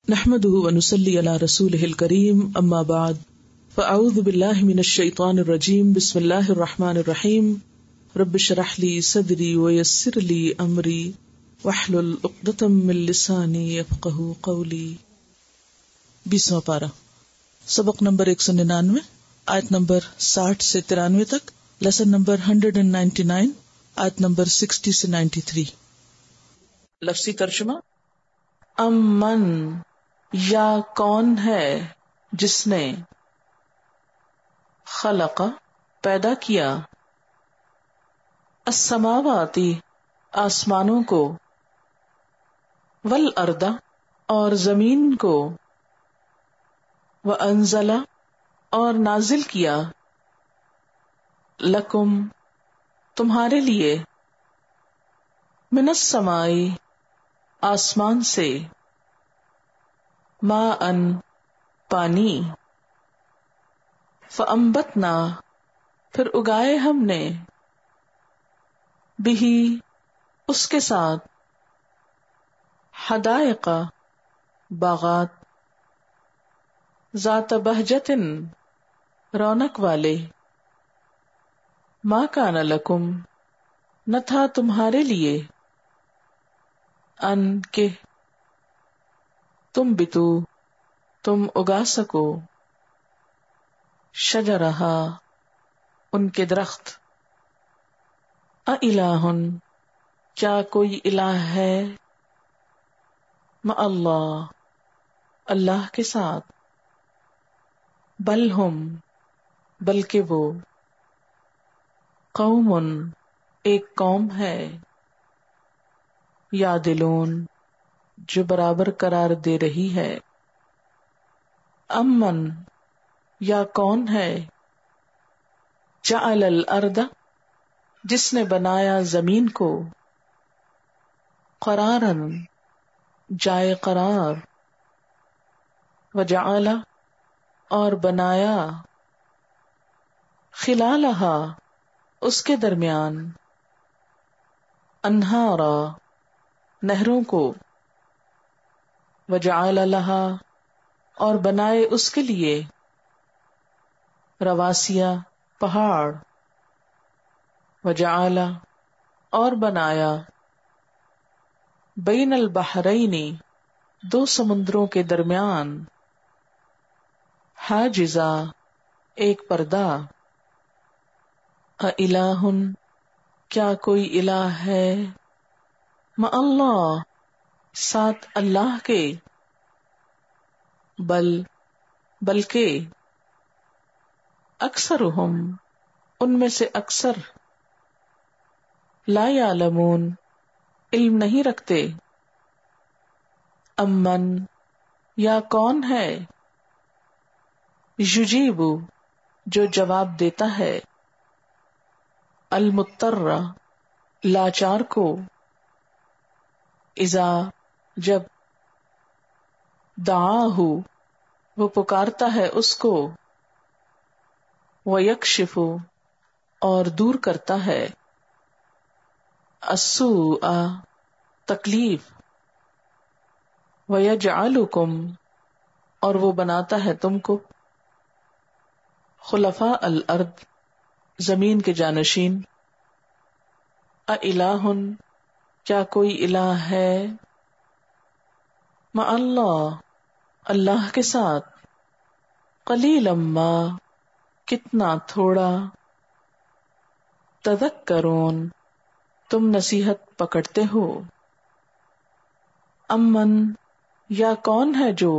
نحمده ونصلي على رسوله الكريم اما بعد فاعوذ بالله من الشيطان الرجيم بسم الله الرحمن الرحيم رب اشرح لي صدري ويسر لي امري واحلل عقدة من لساني يفقهوا قولي. 20واں پارہ، سبق نمبر 199، آیت نمبر 60 سے 93 تک، لیسن نمبر 199، آیت نمبر 60 سے 93. لفظی ترجمہ: امن یا کون ہے جس نے خلق پیدا کیا السماواتی آسمانوں کو والارض اور زمین کو وانزل اور نازل کیا لکم تمہارے لیے من السماء آسمان سے ماء پانی فانبتنا پھر اگائے ہم نے بہی اس کے ساتھ حدائق باغات ذات بہجت رونق والے ما کان لکم نہ تھا تمہارے لیے ان کے تم بتو تم اگا سکو شجرہا ان کے درخت اِلٰہ کیا کوئی الہ ہے مع اللہ اللہ کے ساتھ بل ہم بلکہ وہ قوم ایک قوم ہے یعدلون جو برابر قرار دے رہی ہے. امن یا کون ہے جعل الارض جس نے بنایا زمین کو قرارن جائے قرار وجعل اور بنایا خلالہا اس کے درمیان انہارا نہروں کو وجعل لہا اور بنائے اس کے لیے رواسیا پہاڑ وجعل اور بنایا بین البحرین دو سمندروں کے درمیان حاجزا ایک پردہ اِلٰہ کیا کوئی الہ ہے مع اللہ ساتھ اللہ کے بلکہ اکثرہم ان میں سے اکثر لا یعلمون علم نہیں رکھتے. امن یا کون ہے یجیب جو جواب دیتا ہے المضطر لاچار کو اذا جب دعاہ وہ پکارتا ہے اس کو ویکشف اور دور کرتا ہے السوء تکلیف ویجعلکم اور وہ بناتا ہے تم کو خلفاء الارض زمین کے جانشین اِلٰہ کیا کوئی الہ ہے مع اللہ اللہ کے ساتھ قلیلا ما کتنا تھوڑا تذکرون تم نصیحت پکڑتے ہو. امن یا کون ہے جو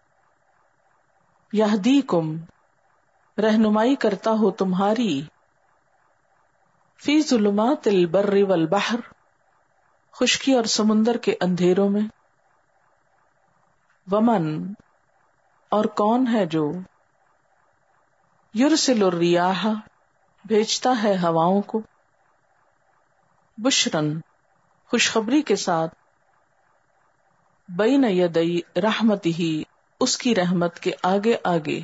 یہدیکم رہنمائی کرتا ہو تمہاری فی ظلمات البر والبحر خشکی اور سمندر کے اندھیروں میں ومن اور کون ہے جو یرسل الریاح بھیجتا ہے ہواؤں کو بشرن خوشخبری کے ساتھ بین یدی رحمتہ اس کی رحمت کے آگے آگے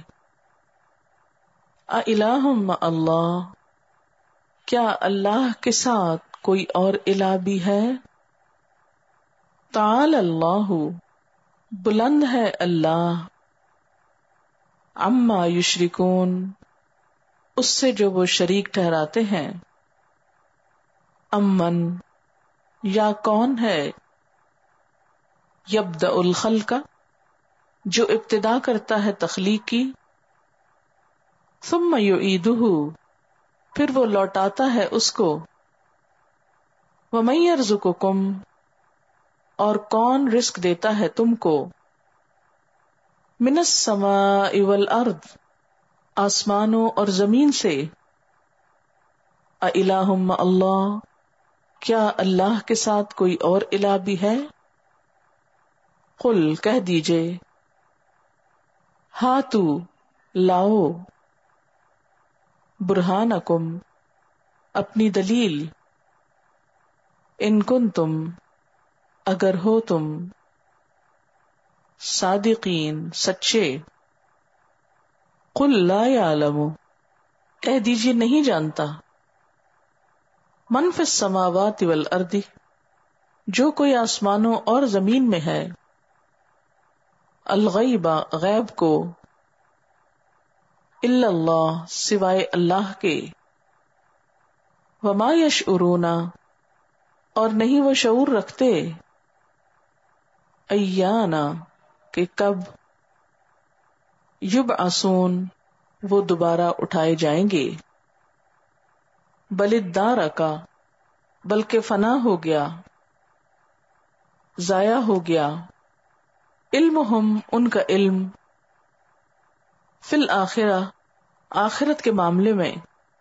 اِلٰہ مع اللہ کیا اللہ کے ساتھ کوئی اور الہ بھی ہے تعالی اللہ بلند ہے اللہ، عما یشرکون، اس سے جو وہ شریک ٹھہراتے ہیں، امن، یا کون ہے، یبدأ الخلق، جو ابتدا کرتا ہے تخلیق کی، ثم یعیدہ، پھر وہ لوٹاتا ہے اس کو، ومن یرزقکم، اور کون رزق دیتا ہے تم کو، من السماء والارض، آسمانوں اور زمین سے، اِلٰہٌ مع اللہ، کیا اللہ کے ساتھ کوئی اور الہ بھی ہے؟ قل، کہہ دیجئے، ہاتو، لاؤ، برہانکم، اپنی دلیل، ان کنتم، اگر ہو تم، صادقین، سچے، قل لا یعلم، کہہ دیجئے نہیں جانتا، من فی السماوات والارض، جو کوئی آسمانوں اور زمین میں ہے، الغیب، غیب کو، الا اللہ، سوائے اللہ کے، وما یشعرون، اور نہیں وہ شعور رکھتے، ایانا، کہ کب، یبعثون، وہ دوبارہ اٹھائے جائیں گے، بل ادارکا، بلکہ فنا ہو گیا، ضائع ہو گیا، علمہم، ان کا علم، فی الآخرہ، آخرت کے معاملے میں،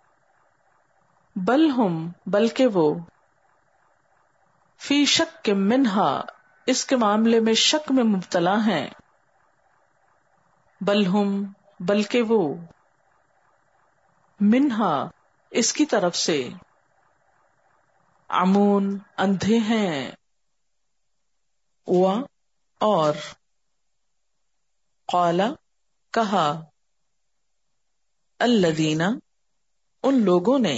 بل ہم، بلکہ وہ، فی شک منہا، اس کے معاملے میں شک میں مبتلا ہیں، بل ہم، بلکہ وہ، منہا، اس کی طرف سے، عمون، اندھے ہیں، اور قال، کہا، الذین، ان لوگوں نے،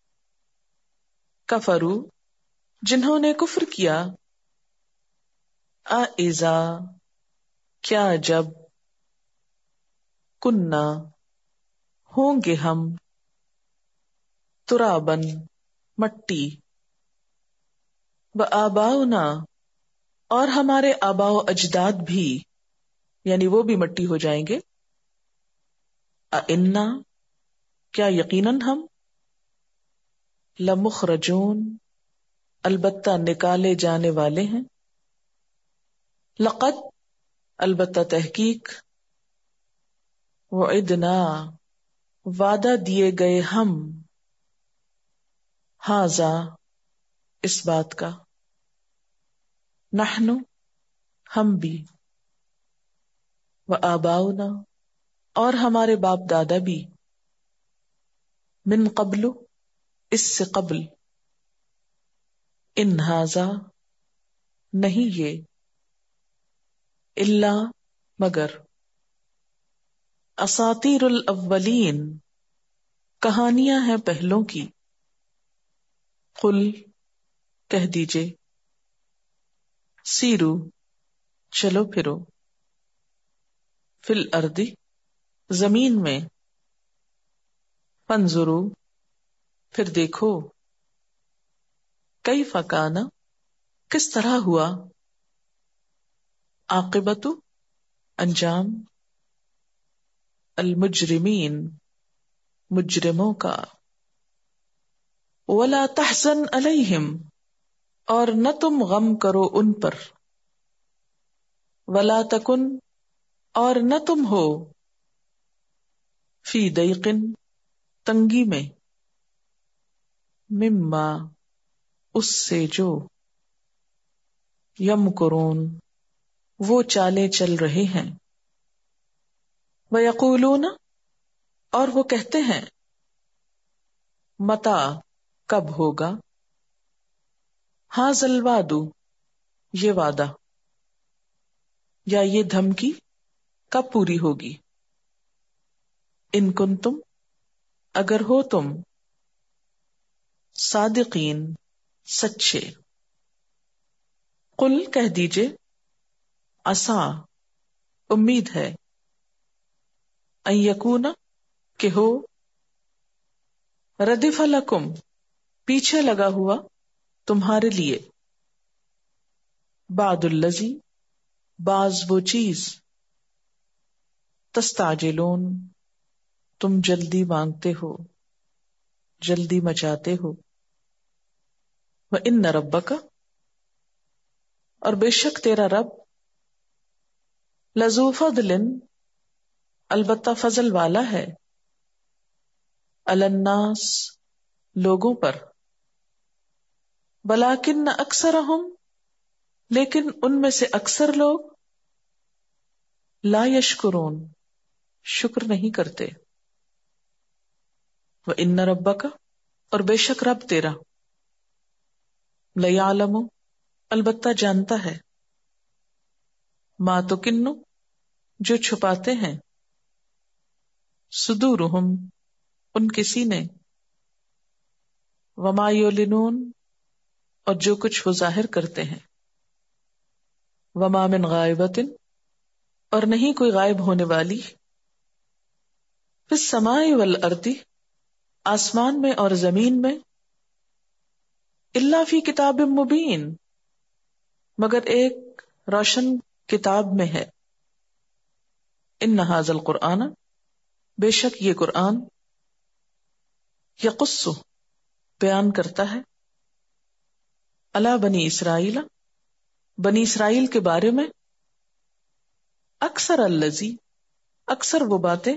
کفروا، جنہوں نے کفر کیا، اذا، کیا جب، کننا، ہوں گے ہم، ترابن، مٹی، وآباؤنا، اور ہمارے آباء و اجداد بھی، یعنی وہ بھی مٹی ہو جائیں گے، اِنَّا، کیا یقیناً ہم، لمخرجون، البتہ نکالے جانے والے ہیں، لقد، البتہ تحقیق، وعدنا، وعدہ دیے گئے ہم، ھذا، اس بات کا، نحن، ہم بھی، وآباؤنا، اور ہمارے باپ دادا بھی، من قبل، اس سے قبل، ان ھذا، نہیں یہ، الا، مگر، اساطیر الاولین، کہانیاں ہیں پہلوں کی، قل، کہہ دیجئے، سیرو، چلو پھرو، فی الارض، زمین میں، فانظروا، پھر دیکھو، کیف کان، کس طرح ہوا، عاقبت، انجام، المجرمین، مجرموں کا، ولا تحزن علیہم، اور نہ تم غم کرو ان پر، ولا تکن، اور نہ تم ہو، فی ضیق، تنگی میں، مما، اس سے جو، یمکرون، وہ چالیں چل رہے ہیں، ویقولون، اور وہ کہتے ہیں، متی، کب ہوگا، ھذا الوعد، یہ وعدہ، یا یہ دھمکی کب پوری ہوگی، ان کنتم، اگر ہو تم، صادقین، سچے، قل، کہہ دیجئے، عسا امید ہے، ان یکون کہ ہو، ردف لکم پیچھے لگا ہوا تمہارے لیے، بعد الذی بعض وہ چیز، تستعجلون تم جلدی مانگتے ہو، جلدی مچاتے ہو، وَإِنَّ رَبَّكَ اور بے شک تیرا رب، لذو فضل البتہ فضل والا ہے، علی الناس لوگوں پر، ولیکن اکثرہم لیکن ان میں سے اکثر لوگ، لا یشکرون شکر نہیں کرتے، وَإِنَّ رَبَّكَ اور بے شک رب تیرا، لَیَعْلَمُ البتہ جانتا ہے، ما تکنو جو چھپاتے ہیں، صدورہم ان کے سینے، وما یعلنون اور جو کچھ وہ ظاہر کرتے ہیں، وما من غائبۃ اور نہیں کوئی غائب ہونے والی، فی السماء والارض آسمان میں اور زمین میں، الا فی کتاب مبین مگر ایک روشن کتاب میں ہے، ان ھذا القرآن بے شک یہ قرآن، یقص بیان کرتا ہے، علی بنی اسرائیل بنی اسرائیل کے بارے میں، اکثر الذی اکثر وہ باتیں،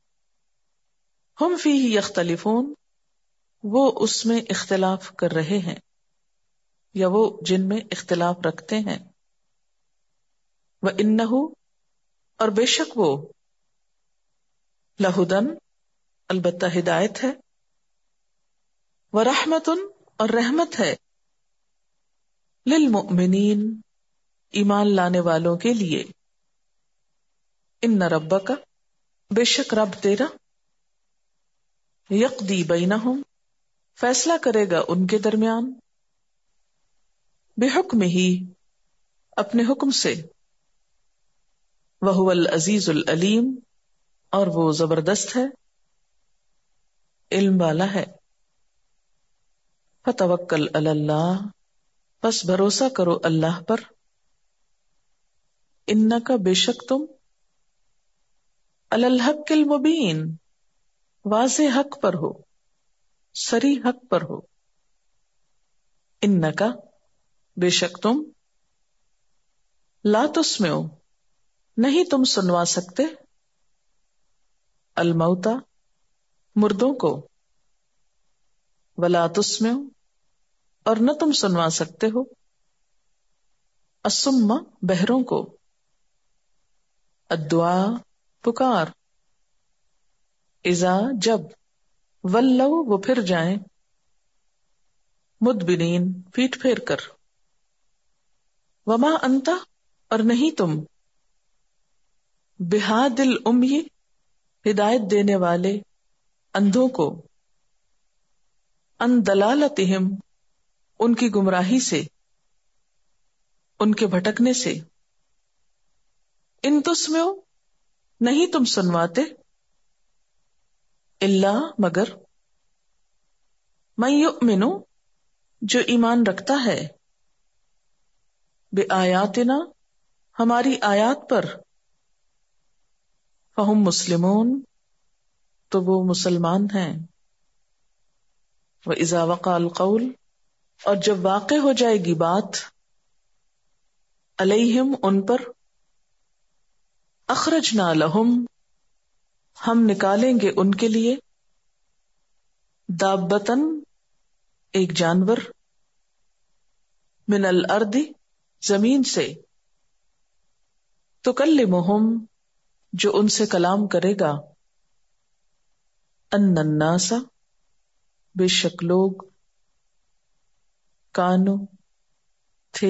ہم فیہ یختلفون وہ اس میں اختلاف کر رہے ہیں یا وہ جن میں اختلاف رکھتے ہیں، وَإِنَّهُ اور بے شک وہ، لہدن البتہ ہدایت ہے، ورحمتن اور رحمت ہے، للمؤمنین ایمان لانے والوں کے لیے، ان ربک بے شک رب تیرا، یقضی بینہم فیصلہ کرے گا ان کے درمیان، بحکمہ اپنے حکم سے، وہو العزیز العلیم اور وہ زبردست ہے، علم والا ہے، فتوکل علی اللہ پس بھروسہ کرو اللہ پر، انک بے شک تم، علی الحق المبین واضح حق پر ہو، صریح حق پر ہو، انک بے شک تم، لا تسمعو نہیں تم سنوا سکتے، الموتى مردوں کو، ولا تسمعو اور نہ تم سنوا سکتے ہو، الصم بہروں کو، الدعاء پکار، اذا جب، ولو وہ پھر جائیں، مدبرین پیٹ پھیر کر، وما انت اور نہیں تم، بہاد الامی ہدایت دینے والے اندھوں کو، ان دلالتہم ان کی گمراہی سے، ان کے بھٹکنے سے، ان تسمعو نہیں تم سنواتے، الا مگر، من یؤمن جو ایمان رکھتا ہے، بآیاتنا ہماری آیات پر، فہم مسلمون تو وہ مسلمان ہیں، وَإِذَا وَقَعَ الْقَوْلُ اور جب واقع ہو جائے گی بات، علیہم ان پر، اخرجنا لہم ہم نکالیں گے ان کے لیے، دابتن ایک جانور، من الارض زمین سے، تکلمہم جو ان سے کلام کرے گا، ان الناس بے شک لوگ، کانو تھے،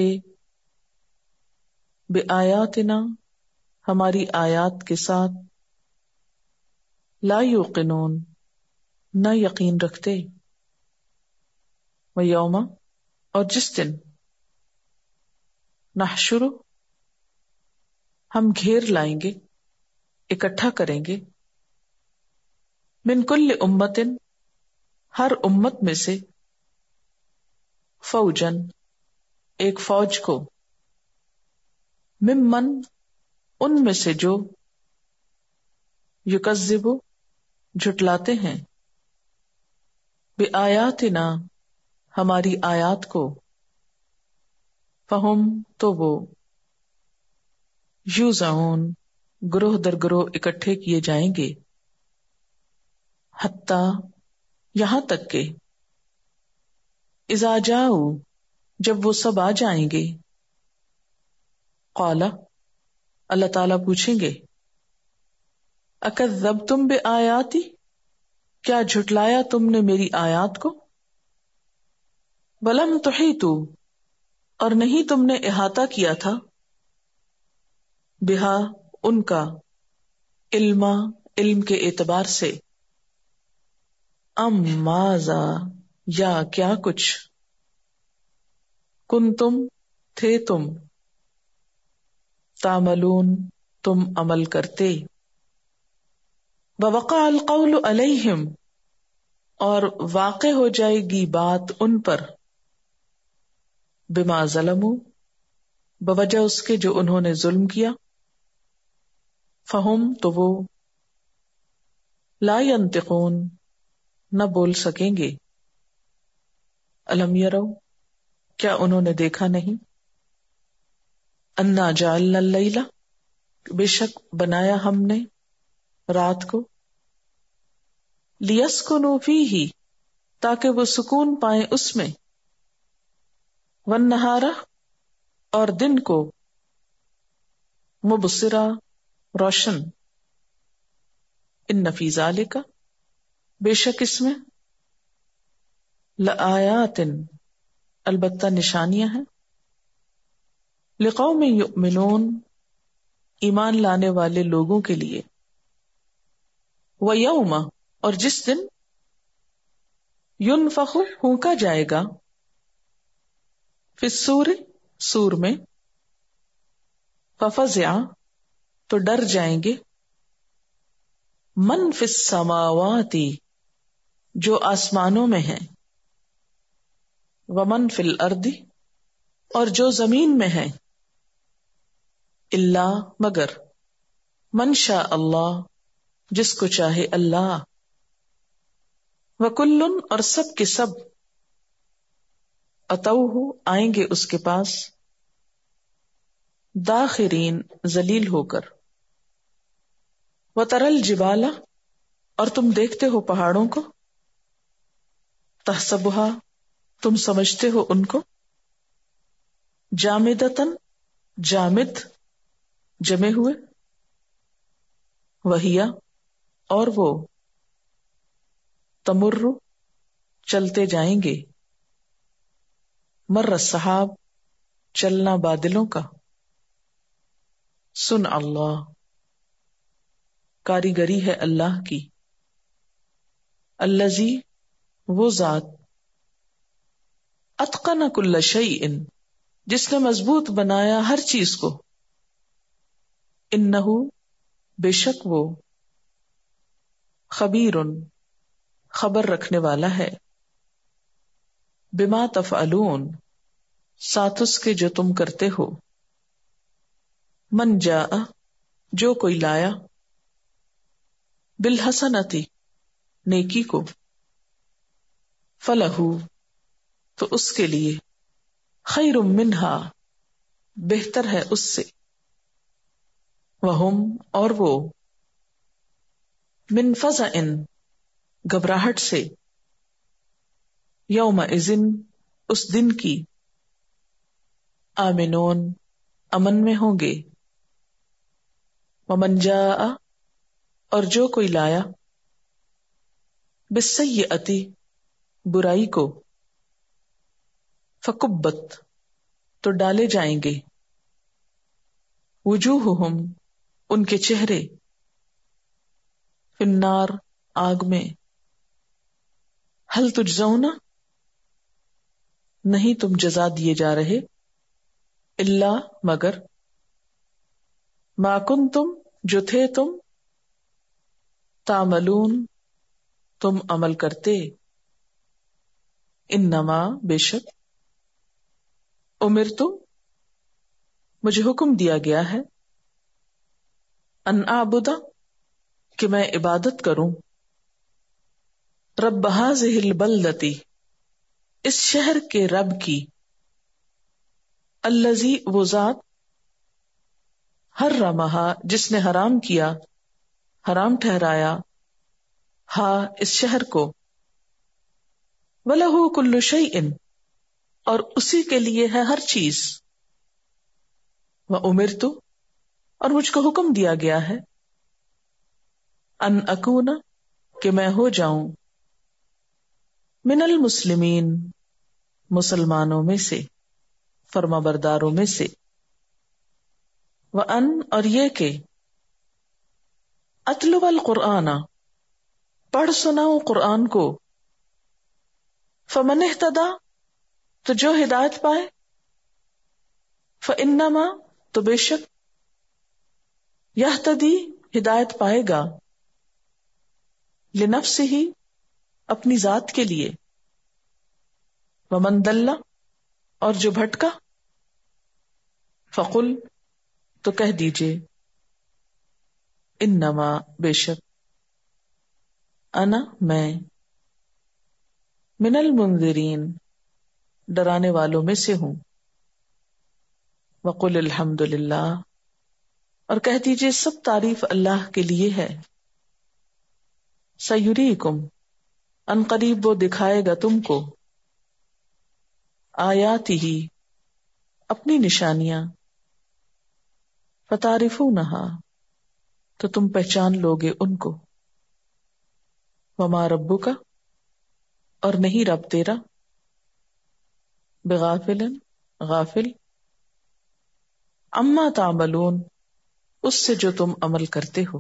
بآیاتنا ہماری آیات کے ساتھ، لا یوقنون نہ یقین رکھتے، ویوم اور جس دن، نحشر ہم گھیر لائیں گے، اکٹھا کریں گے، من کل امتن، ہر امت میں سے، فوجن، ایک فوج کو، ممن، ان میں سے جو، یکذب، جھٹلاتے ہیں، بآیاتنا، ہماری آیات کو، فہم، تو وہ، یوزعون، گروہ در گروہ اکٹھے کیے جائیں گے، حتی، یہاں تک کہ، اذا جاؤ، جب وہ سب آ جائیں گے، قال، اللہ تعالیٰ پوچھیں گے، اکذبتم بآیاتی، کیا جھٹلایا تم نے میری آیات کو، ولم تحیطوا، اور نہیں تم نے احاطہ کیا تھا، بہا، ان کا، علم کے اعتبار سے، ام ماذا، یا کیا کچھ، کنتم، تھے تم، تعملون، تم عمل کرتے، ووقع القول علیہم، اور واقع ہو جائے گی بات ان پر، بما ظلموا، بوجہ اس کے جو انہوں نے ظلم کیا، فہم، تو وہ، لا ینطقون، نہ بول سکیں گے، الم یرو، کیا انہوں نے دیکھا نہیں، انا جعلنا اللیل، بے شک بنایا ہم نے رات کو، لیسکنوا فیہ، تاکہ وہ سکون پائیں اس میں، والنہار، اور دن کو، مبصرا، روشن، ان فی ذالک، بے شک اس میں، لآیات، البتہ نشانیاں ہیں، لقوم یؤمنون، ایمان لانے والے لوگوں کے لیے، ویوم، اور جس دن، ینفخ، پھونکا جائے گا، فی الصور، سور میں، ففزع، تو ڈر جائیں گے، من فی السماوات، جو آسمانوں میں ہیں، ومن فی الارض، اور جو زمین میں ہے، الا، مگر، من شاء اللہ، جس کو چاہے اللہ، وکل، اور سب کے سب، اتوہ، آئیں گے اس کے پاس، داخرین، ذلیل ہو کر، وتری الجبال، اور تم دیکھتے ہو پہاڑوں کو، تحسبھا، تم سمجھتے ہو ان کو، جامدتن، جامد، جمے ہوئے، وہیا، اور وہ، تمر، چلتے جائیں گے، مر السحاب، چلنا بادلوں کا، سن اللہ، کاریگری ہے اللہ کی، الذی، وہ ذات، اتقن کل شیء، جس نے مضبوط بنایا ہر چیز کو، انہ، بے شک وہ، خبیر، خبر رکھنے والا ہے، بما تفعلون، ساتھ اس کے جو تم کرتے ہو، من جاء، جو کوئی لایا، بالحسنتی، نیکی کو، فلہ، تو اس کے لیے، خیر منہا، بہتر ہے اس سے، وہم، اور وہ، من فزع، گھبراہٹ سے، یومئذ، اس دن کی، آمنون، امن میں ہوں گے، ومن جاء، اور جو کوئی لایا، بالسیئۃ، برائی کو، فکبت، تو ڈالے جائیں گے، وجوہہم، ان کے چہرے، فی النار، آگ میں، ہل تجزون، نہیں تم جزا دیے جا رہے، الا، مگر، ما کنتم جو تھے تم، تعملون تم عمل کرتے، انما بے شک، امرت مجھے حکم دیا گیا ہے، ان اعبد کہ میں عبادت کروں، رب ہذہ البلدۃ اس شہر کے رب کی، الذی وہ ذات، حرمہا جس نے حرام کیا، حرام ٹھہرایا، ہا اس شہر کو، وَلَهُ كُلُّ شَيْءٍ اور اسی کے لیے ہے ہر چیز، وَأُمِرْتُ اور مجھ کو حکم دیا گیا ہے، ان اکون کہ میں ہو جاؤں، من المسلمین مسلمانوں میں سے، فرما برداروں میں سے، وَأَن اور یہ کہ اتلو القرآن پڑھ سناؤں قرآن کو، فمن اہتدی تو جو ہدایت پائے، فإنما تو بے شک، یہتدی ہدایت پائے گا، لنفسہ اپنی ذات کے لیے، ومن ضل اور جو بھٹکا، فقل تو کہہ دیجئے، انما بے شک، انا میں، من المنذرین ڈرانے والوں میں سے ہوں، وقل الحمد للہ اور کہہ دیجئے سب تعریف اللہ کے لیے ہے، سیریکم ان قریب وہ دکھائے گا تم کو، آیاتہ اپنی نشانیاں، فتعرفونہا تو تم پہچان لوگے ان کو، وما ربک اور نہیں رب تیرا، بغافل غافل، اما تعملون اس سے جو تم عمل کرتے ہو،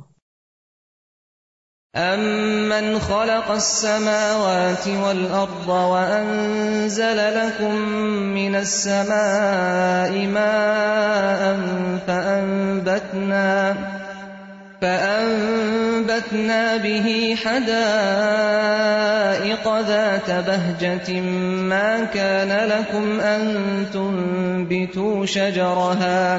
أَمَّنْ خَلَقَ السَّمَاوَاتِ وَالْأَرْضَ وَأَنزَلَ لَكُم مِّنَ السَّمَاءِ مَاءً فَأَنبَتْنَا بِهِ حَدَائِقَ ذَاتَ بَهْجَةٍ مَّا كَانَ لَكُمْ أَن تُنبِتُوا شَجَرَهَا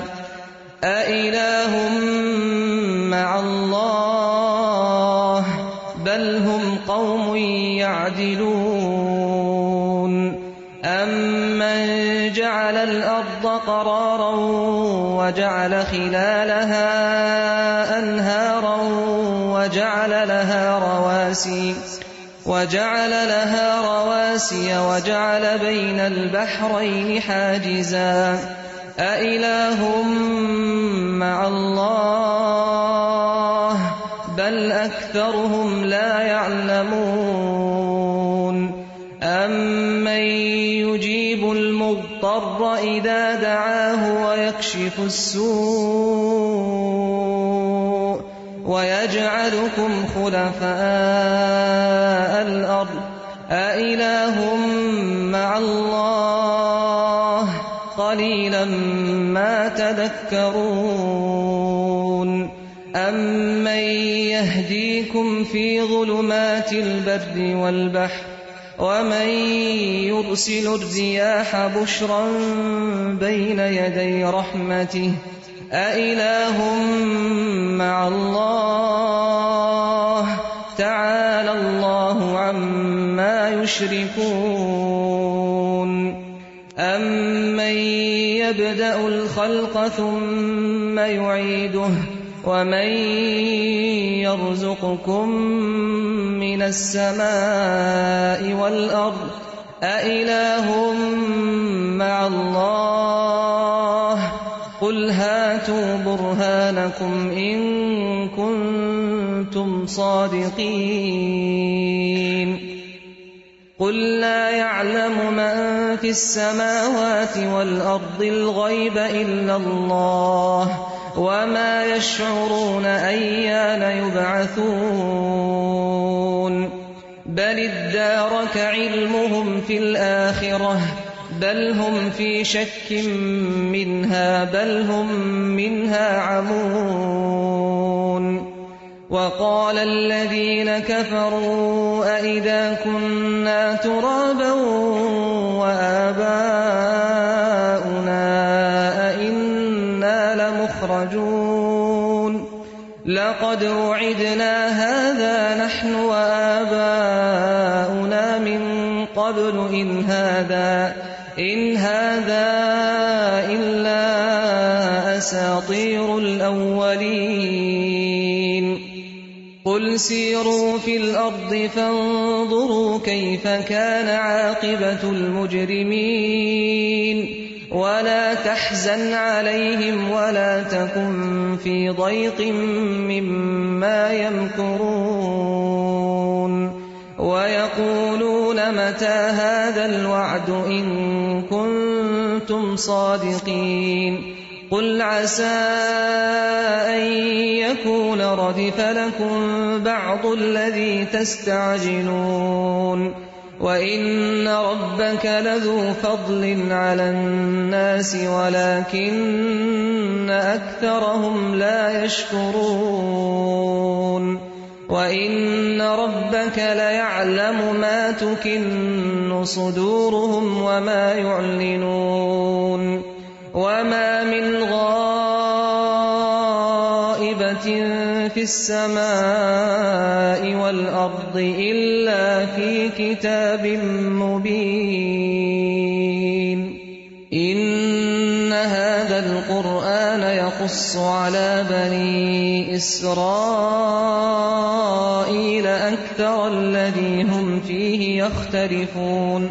أَإِلَٰهٌ مَّعَ اللَّهِ بل هم قوم يعدلون أمن جعل الأرض قرارا وجعل خلالها أنهارا وجعل لها رواسي وجعل بين البحرين حاجزا أإله مع الله بل أكثرهم لا يعلمون أمن يجيب المضطر إذا دعاه ويكشف السوء ويجعلكم خلفاء الأرض أإله مع الله قليلا ما تذكرون أمن يهديكم في ظلمات البر والبحر ومن يرسل الرياح بشرا بين يدي رحمته أإله مع الله تعالى الله عما يشركون أمن يبدأ الخلق ثم يعيده ومن يرزقكم من السماء والأرض أإله مع الله قل هاتوا برهانكم إن كنتم صادقين قل لا يعلم من في السماوات والأرض الغيب إلا الله وما يشعرون أيان يبعثون بل ادارك علمهم في الآخرة بل هم في شك منها بل هم منها عمون وقال الذين كفروا أئذا كنا ترابا وآباؤنا أئنا لمخرجون لقد وعدنا هذا نحن وآباؤنا من قبل إن هذا إلا أساطير الأولين قل سيروا في الأرض فانظروا كيف كان عاقبة المجرمين ولا تحزن عليهم ولا تكن في ضيق مما يمكرون ويقولون متى هذا الوعد إن كنتم صادقين قل عسى أن يكون ردف لكم بعض الذي تستعجلون وإن ربك لذو فضل على الناس ولكن أكثرهم لا يشكرون وإن ربك ليعلم ما تكن صدورهم وما يعلنون وما من غائبة في السماء والأرض إلا في كتاب مبين إن هذا القرآن يقص على بني إسرائيل أكثر الذي هم فيه يختلفون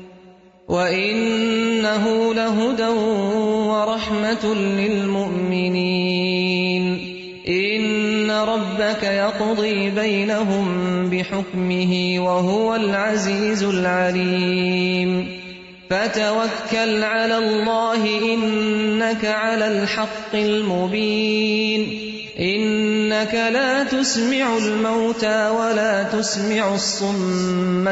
وإنه لهدى ورحمة للمؤمنين إن ربك يقضي بينهم بحكمه وهو العزيز العليم فتوكل على الله إنك على الحق المبين إنك لا تسمع الموتى ولا تسمع الصم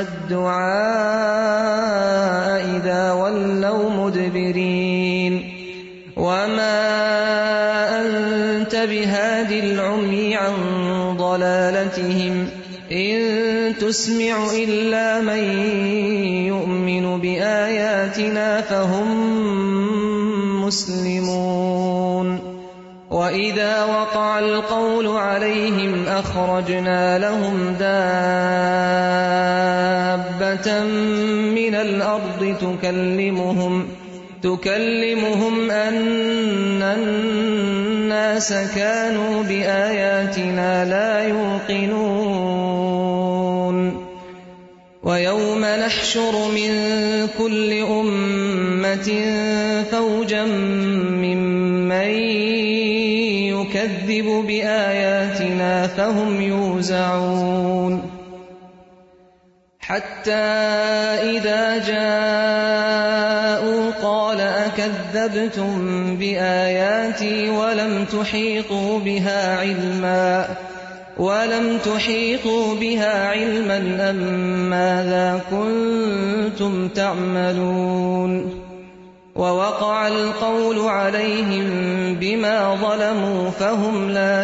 الدعاء إذا ولوا مدبرين وما أنت بهاد العمي عن ضلالتهم إن تسمع إلا من يؤمن بآياتنا فهم مسلمون وإذا وقع القول عليهم أخرجنا لهم دابة من الأرض تكلمهم أن الناس كانوا بآياتنا لا يوقنون ويوم نحشر من كل أمة فوجا ممن يكذب بآياتنا فهم يوزعون حتى إذا جاءوا قال أكذبتم بآياتي ولم تحيطوا بها علما أم ماذا كنتم تعملون ووقع القول عليهم بما ظلموا فهم لا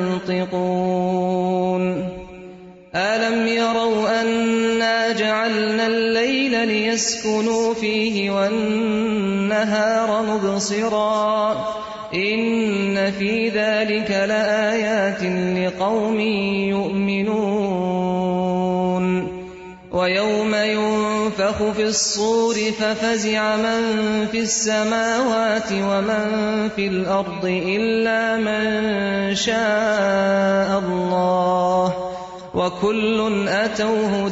ينطقون ألم يروا أنا جعلنا الليل ليسكنوا فيه والنهار مبصرا إن في ذلك لآيات لقوم يؤمنون ويوم ينفخ في الصور ففزع من في السماوات ومن في الأرض إلا من شاء الله وكل أتوه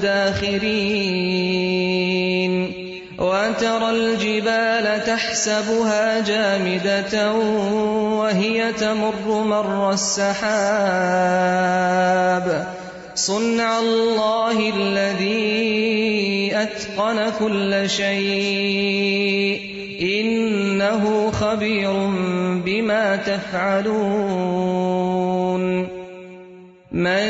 داخرين وترى الجبال تحسبها جامدة وهي تمر مر السحاب صنع الله الذي أتقن كل شيء إنه خبير بما تفعلون من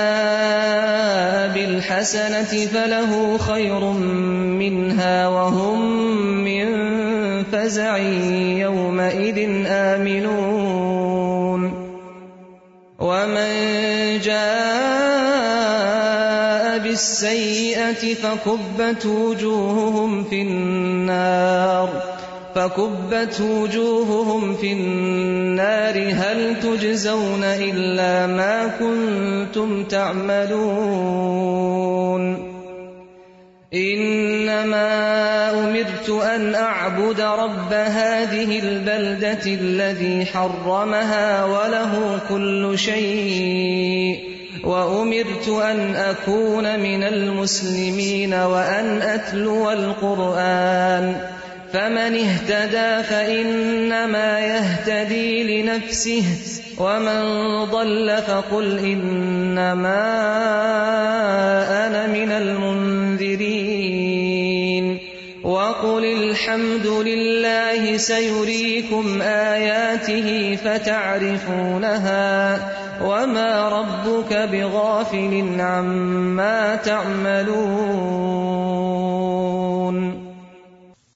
جاء بالحسنة فله خير منها وهو فزع يومئذ آمنون ومن جاء بالسيئة فكبت وجوههم في النار هل تجزون إلا ما كنتم تعملون إنما أمرت أن أعبد رب هذه البلدة الذي حرمها وله كل شيء وأمرت أن أكون من المسلمين وأن أتلو القرآن فمن اهتدى فإنما يهتدي لنفسه ومن ضل فقل إنما أنا من المنذرين وقل الحمد لله سيريكم آياته فتعرفونها وما ربك بغافل عما تعملون